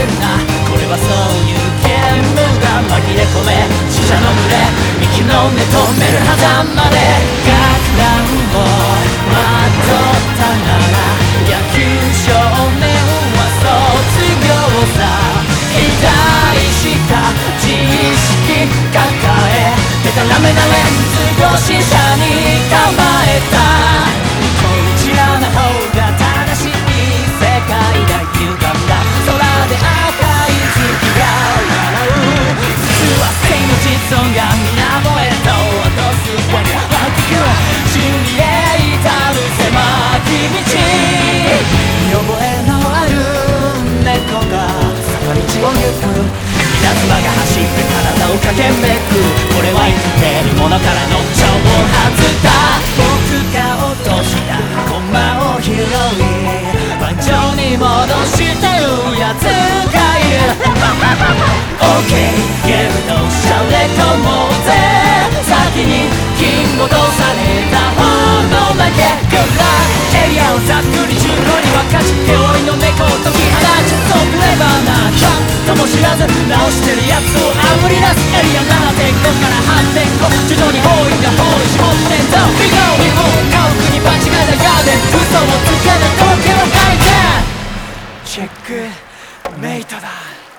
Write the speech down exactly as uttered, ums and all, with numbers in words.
るな。これはそういうゲームが紛れ込め、死者の群れ息の根止める狭間で学ランをまとったなら野球少年は卒業さ。偉大した知識抱えデタラメなレンズ越し車に構えた。こちらの方が正しい世界だ。歪んだ空で赤い月が笑う。実は生の実音が皆燃えと落とすワニワクは死にへ至る狭き道。見覚えのある猫が坂道を行く。稲妻が走って体を駆けめく。俺は生きてるものからの挑発だ。僕が落とした駒を拾い盤上に戻してるやつがいる。 OK ゲームとしゃれ込もうぜ。先に金戻された方の負け。グラエリアをざっくりじゅうごに分かち手負いの猫を解き放ち、そうクレバーなちゃんとも知らず直してるやつをあぶり出す。エリア ななてんご から はちてんご 徐々に包囲が包囲絞ってんぞ。We go we go 家屋に間違えたガーデン嘘をつける東京回転チェックメイトだ。